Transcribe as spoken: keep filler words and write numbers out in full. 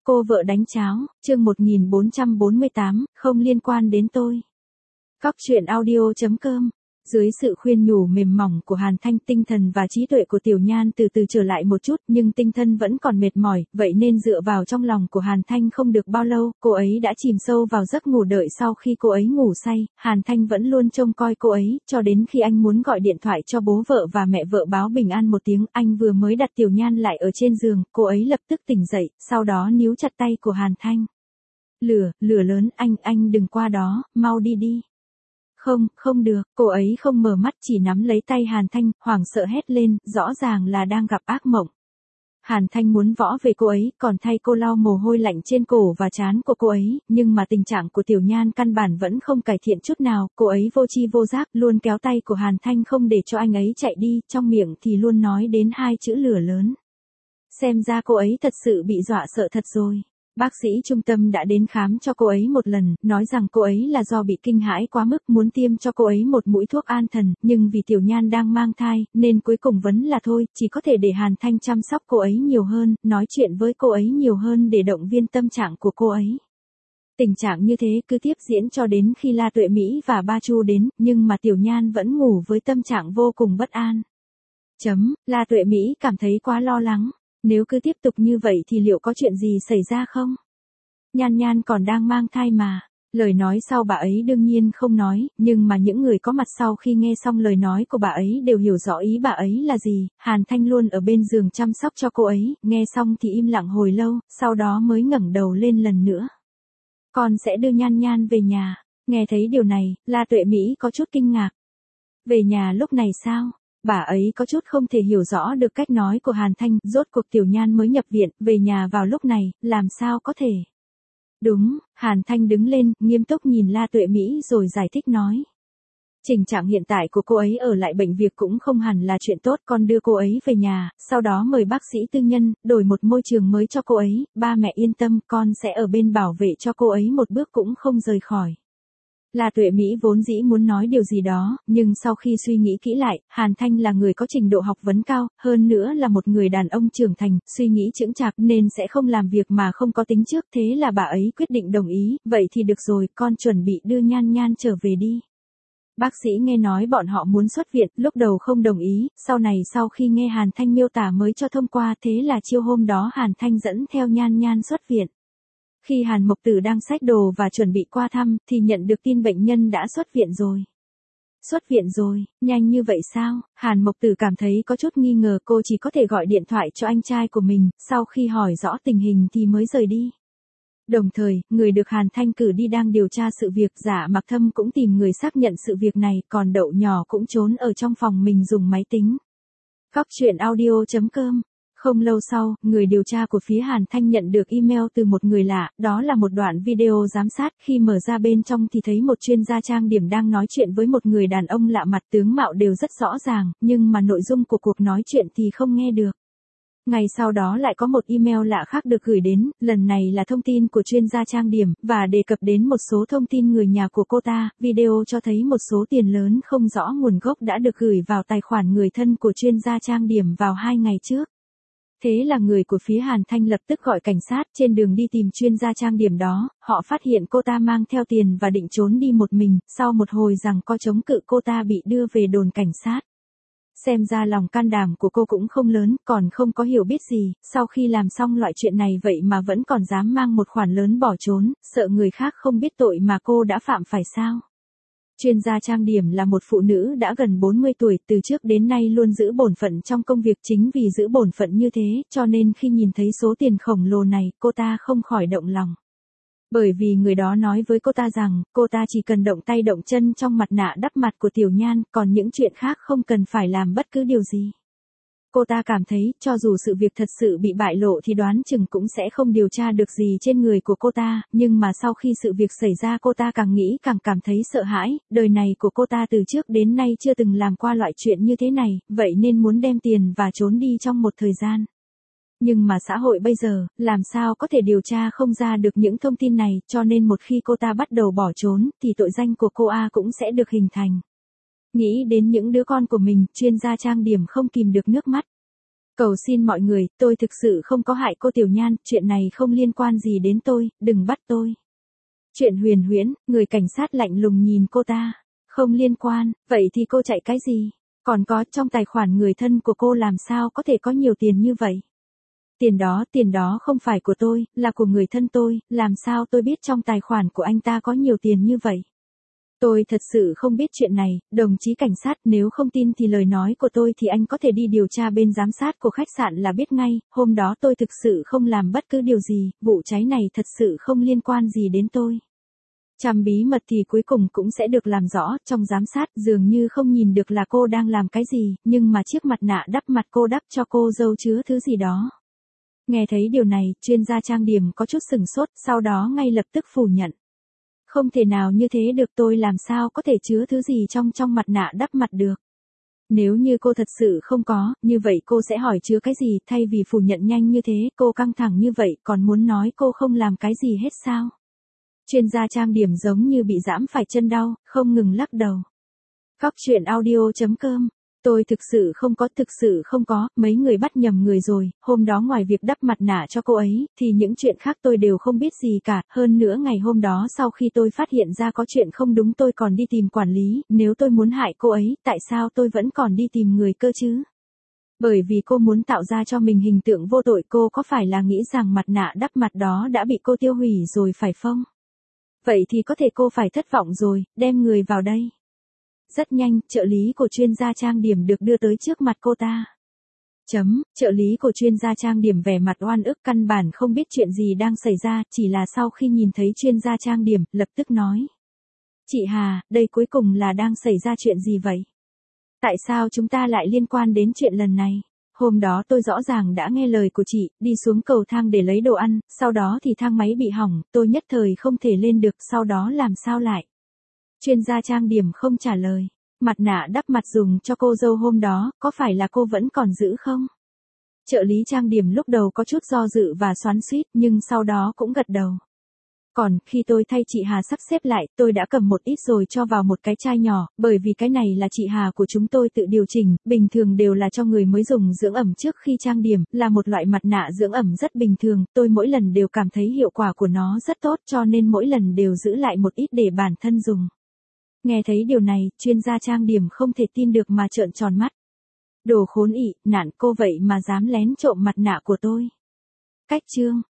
Cô vợ đánh cháo, chương một nghìn bốn trăm bốn mươi tám, không liên quan đến tôi. Cóc truyện audio chấm com. Dưới sự khuyên nhủ mềm mỏng của Hàn Thanh, tinh thần và trí tuệ của Tiểu Nhan từ từ trở lại một chút, nhưng tinh thần vẫn còn mệt mỏi, vậy nên dựa vào trong lòng của Hàn Thanh không được bao lâu, cô ấy đã chìm sâu vào giấc ngủ. Đợi sau khi cô ấy ngủ say, Hàn Thanh vẫn luôn trông coi cô ấy, cho đến khi anh muốn gọi điện thoại cho bố vợ và mẹ vợ báo bình an một tiếng, anh vừa mới đặt Tiểu Nhan lại ở trên giường, cô ấy lập tức tỉnh dậy, sau đó níu chặt tay của Hàn Thanh. Lửa, lửa lớn, anh, anh đừng qua đó, mau đi đi. Không, không được, cô ấy không mở mắt chỉ nắm lấy tay Hàn Thanh, hoảng sợ hét lên, rõ ràng là đang gặp ác mộng. Hàn Thanh muốn võ về cô ấy, còn thay cô lau mồ hôi lạnh trên cổ và trán của cô ấy, nhưng mà tình trạng của Tiểu Nhan căn bản vẫn không cải thiện chút nào, cô ấy vô tri vô giác, luôn kéo tay của Hàn Thanh không để cho anh ấy chạy đi, trong miệng thì luôn nói đến hai chữ lửa lớn. Xem ra cô ấy thật sự bị dọa sợ thật rồi. Bác sĩ trung tâm đã đến khám cho cô ấy một lần, nói rằng cô ấy là do bị kinh hãi quá mức, muốn tiêm cho cô ấy một mũi thuốc an thần, nhưng vì Tiểu Nhan đang mang thai, nên cuối cùng vẫn là thôi, chỉ có thể để Hàn Thanh chăm sóc cô ấy nhiều hơn, nói chuyện với cô ấy nhiều hơn để động viên tâm trạng của cô ấy. Tình trạng như thế cứ tiếp diễn cho đến khi La Tuệ Mỹ và Ba Chu đến, nhưng mà Tiểu Nhan vẫn ngủ với tâm trạng vô cùng bất an. Chấm, La Tuệ Mỹ cảm thấy quá lo lắng. Nếu cứ tiếp tục như vậy thì liệu có chuyện gì xảy ra không? Nhan Nhan còn đang mang thai mà. Lời nói sau bà ấy đương nhiên không nói, nhưng mà những người có mặt sau khi nghe xong lời nói của bà ấy đều hiểu rõ ý bà ấy là gì. Hàn Thanh luôn ở bên giường chăm sóc cho cô ấy, nghe xong thì im lặng hồi lâu, sau đó mới ngẩng đầu lên lần nữa. Con sẽ đưa Nhan Nhan về nhà. Nghe thấy điều này, La Tuệ Mỹ có chút kinh ngạc. Về nhà lúc này sao? Bà ấy có chút không thể hiểu rõ được cách nói của Hàn Thanh, rốt cuộc Tiểu Nhan mới nhập viện, về nhà vào lúc này, làm sao có thể. Đúng, Hàn Thanh đứng lên, nghiêm túc nhìn La Tuệ Mỹ rồi giải thích nói. Tình trạng hiện tại của cô ấy ở lại bệnh viện cũng không hẳn là chuyện tốt, con đưa cô ấy về nhà, sau đó mời bác sĩ tư nhân, đổi một môi trường mới cho cô ấy, ba mẹ yên tâm, con sẽ ở bên bảo vệ cho cô ấy một bước cũng không rời khỏi. La Tuệ Mỹ vốn dĩ muốn nói điều gì đó, nhưng sau khi suy nghĩ kỹ lại, Hàn Thanh là người có trình độ học vấn cao, hơn nữa là một người đàn ông trưởng thành, suy nghĩ chững chạc nên sẽ không làm việc mà không có tính trước, thế là bà ấy quyết định đồng ý, vậy thì được rồi, con chuẩn bị đưa Nhan Nhan trở về đi. Bác sĩ nghe nói bọn họ muốn xuất viện, lúc đầu không đồng ý, sau này sau khi nghe Hàn Thanh miêu tả mới cho thông qua, thế là chiều hôm đó Hàn Thanh dẫn theo Nhan Nhan xuất viện. Khi Hàn Mộc Tử đang xách đồ và chuẩn bị qua thăm, thì nhận được tin bệnh nhân đã xuất viện rồi. Xuất viện rồi, nhanh như vậy sao? Hàn Mộc Tử cảm thấy có chút nghi ngờ, cô chỉ có thể gọi điện thoại cho anh trai của mình, sau khi hỏi rõ tình hình thì mới rời đi. Đồng thời, người được Hàn Thanh cử đi đang điều tra sự việc, Giả Mặc Thâm cũng tìm người xác nhận sự việc này, còn Đậu Nhỏ cũng trốn ở trong phòng mình dùng máy tính. Cóc truyện audio chấm com. Không lâu sau, người điều tra của phía Hàn Thanh nhận được email từ một người lạ, đó là một đoạn video giám sát, khi mở ra bên trong thì thấy một chuyên gia trang điểm đang nói chuyện với một người đàn ông lạ mặt, tướng mạo đều rất rõ ràng, nhưng mà nội dung của cuộc nói chuyện thì không nghe được. Ngày sau đó lại có một email lạ khác được gửi đến, lần này là thông tin của chuyên gia trang điểm, và đề cập đến một số thông tin người nhà của cô ta, video cho thấy một số tiền lớn không rõ nguồn gốc đã được gửi vào tài khoản người thân của chuyên gia trang điểm vào hai ngày trước. Thế là người của phía Hàn Thanh lập tức gọi cảnh sát, trên đường đi tìm chuyên gia trang điểm đó, họ phát hiện cô ta mang theo tiền và định trốn đi một mình, sau một hồi giằng co chống cự cô ta bị đưa về đồn cảnh sát. Xem ra lòng can đảm của cô cũng không lớn, còn không có hiểu biết gì, sau khi làm xong loại chuyện này vậy mà vẫn còn dám mang một khoản lớn bỏ trốn, sợ người khác không biết tội mà cô đã phạm phải sao. Chuyên gia trang điểm là một phụ nữ đã gần bốn mươi tuổi, từ trước đến nay luôn giữ bổn phận trong công việc, chính vì giữ bổn phận như thế, cho nên khi nhìn thấy số tiền khổng lồ này, cô ta không khỏi động lòng. Bởi vì người đó nói với cô ta rằng, cô ta chỉ cần động tay động chân trong mặt nạ đắp mặt của Tiểu Nhan, còn những chuyện khác không cần phải làm bất cứ điều gì. Cô ta cảm thấy, cho dù sự việc thật sự bị bại lộ thì đoán chừng cũng sẽ không điều tra được gì trên người của cô ta, nhưng mà sau khi sự việc xảy ra cô ta càng nghĩ càng cảm thấy sợ hãi, đời này của cô ta từ trước đến nay chưa từng làm qua loại chuyện như thế này, vậy nên muốn đem tiền và trốn đi trong một thời gian. Nhưng mà xã hội bây giờ, làm sao có thể điều tra không ra được những thông tin này, cho nên một khi cô ta bắt đầu bỏ trốn, thì tội danh của cô A cũng sẽ được hình thành. Nghĩ đến những đứa con của mình, chuyên gia trang điểm không kìm được nước mắt. Cầu xin mọi người, tôi thực sự không có hại cô Tiểu Nhan, chuyện này không liên quan gì đến tôi, đừng bắt tôi. Chuyện huyền huyễn, người cảnh sát lạnh lùng nhìn cô ta. Không liên quan, vậy thì cô chạy cái gì? Còn có, trong tài khoản người thân của cô làm sao có thể có nhiều tiền như vậy? Tiền đó, tiền đó không phải của tôi, là của người thân tôi, làm sao tôi biết trong tài khoản của anh ta có nhiều tiền như vậy? Tôi thật sự không biết chuyện này, đồng chí cảnh sát, nếu không tin thì lời nói của tôi thì anh có thể đi điều tra bên giám sát của khách sạn là biết ngay, hôm đó tôi thực sự không làm bất cứ điều gì, vụ cháy này thật sự không liên quan gì đến tôi. Trăm bí mật thì cuối cùng cũng sẽ được làm rõ, trong giám sát dường như không nhìn được là cô đang làm cái gì, nhưng mà chiếc mặt nạ đắp mặt cô đắp cho cô dâu chứa thứ gì đó. Nghe thấy điều này, chuyên gia trang điểm có chút sừng sốt, sau đó ngay lập tức phủ nhận. Không thể nào như thế được, tôi làm sao có thể chứa thứ gì trong trong mặt nạ đắp mặt được. Nếu như cô thật sự không có, như vậy cô sẽ hỏi chứa cái gì, thay vì phủ nhận nhanh như thế, cô căng thẳng như vậy, còn muốn nói cô không làm cái gì hết sao? Chuyên gia trang điểm giống như bị giãm phải chân đau, không ngừng lắc đầu. Góc truyện audio chấm com. Tôi thực sự không có, thực sự không có, mấy người bắt nhầm người rồi, hôm đó ngoài việc đắp mặt nạ cho cô ấy, thì những chuyện khác tôi đều không biết gì cả, hơn nữa ngày hôm đó sau khi tôi phát hiện ra có chuyện không đúng tôi còn đi tìm quản lý, nếu tôi muốn hại cô ấy, tại sao tôi vẫn còn đi tìm người cơ chứ? Bởi vì cô muốn tạo ra cho mình hình tượng vô tội, cô có phải là nghĩ rằng mặt nạ đắp mặt đó đã bị cô tiêu hủy rồi phải không? Vậy thì có thể cô phải thất vọng rồi, đem người vào đây. Rất nhanh, trợ lý của chuyên gia trang điểm được đưa tới trước mặt cô ta. Chấm, trợ lý của chuyên gia trang điểm vẻ mặt oan ức căn bản không biết chuyện gì đang xảy ra, chỉ là sau khi nhìn thấy chuyên gia trang điểm, lập tức nói. Chị Hà, đây cuối cùng là đang xảy ra chuyện gì vậy? Tại sao chúng ta lại liên quan đến chuyện lần này? Hôm đó tôi rõ ràng đã nghe lời của chị, đi xuống cầu thang để lấy đồ ăn, sau đó thì thang máy bị hỏng, tôi nhất thời không thể lên được, sau đó làm sao lại? Chuyên gia trang điểm không trả lời. Mặt nạ đắp mặt dùng cho cô dâu hôm đó, có phải là cô vẫn còn giữ không? Trợ lý trang điểm lúc đầu có chút do dự và xoắn xuýt, nhưng sau đó cũng gật đầu. Còn, khi tôi thay chị Hà sắp xếp lại, tôi đã cầm một ít rồi cho vào một cái chai nhỏ, bởi vì cái này là chị Hà của chúng tôi tự điều chỉnh, bình thường đều là cho người mới dùng dưỡng ẩm trước khi trang điểm, là một loại mặt nạ dưỡng ẩm rất bình thường, tôi mỗi lần đều cảm thấy hiệu quả của nó rất tốt cho nên mỗi lần đều giữ lại một ít để bản thân dùng. Nghe thấy điều này, chuyên gia trang điểm không thể tin được mà trợn tròn mắt. Đồ khốn ị, nạn cô vậy mà dám lén trộm mặt nạ của tôi. Cách chương.